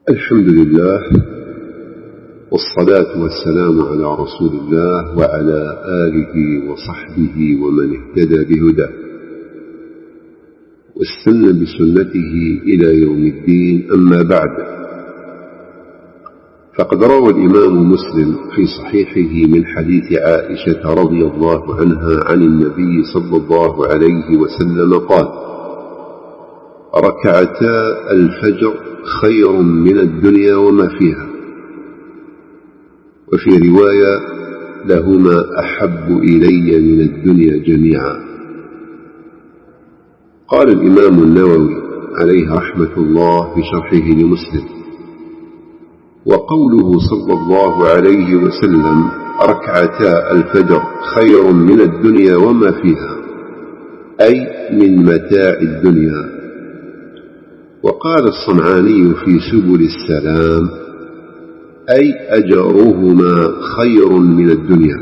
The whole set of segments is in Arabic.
الحمد لله والصلاة والسلام على رسول الله وعلى آله وصحبه ومن اهتدى بهداه واستنى بسنته إلى يوم الدين. أما بعد، فقد روى الإمام مسلم في صحيحه من حديث عائشة رضي الله عنها عن النبي صلى الله عليه وسلم قال: ركعتا الفجر خير من الدنيا وما فيها. وفي رواية: لهما أحب إلي من الدنيا جميعا. قال الإمام النووي عليه رحمة الله في شرحه لمسلم: وقوله صلى الله عليه وسلم ركعتا الفجر خير من الدنيا وما فيها، أي من متاع الدنيا. وقال الصنعاني في سبل السلام: أي أجرهما خير من الدنيا،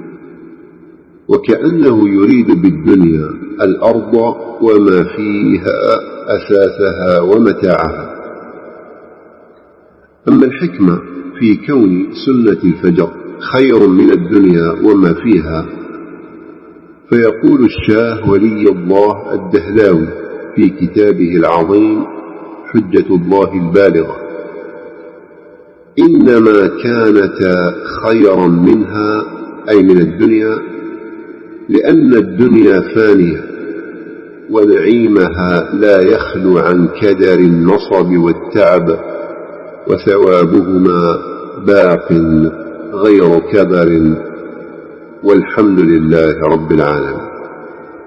وكأنه يريد بالدنيا الأرض وما فيها أثاثها ومتاعها. أما الحكمة في كون سنة الفجر خير من الدنيا وما فيها، فيقول الشاه ولي الله الدهلاوي في كتابه العظيم حجة الله البالغة: إنما كانتا خيرا منها، أي من الدنيا، لأن الدنيا فانية ونعيمها لا يخلو عن كدر النصب والتعب، وثوابهما باق غير كبر، والحمد لله رب العالمين.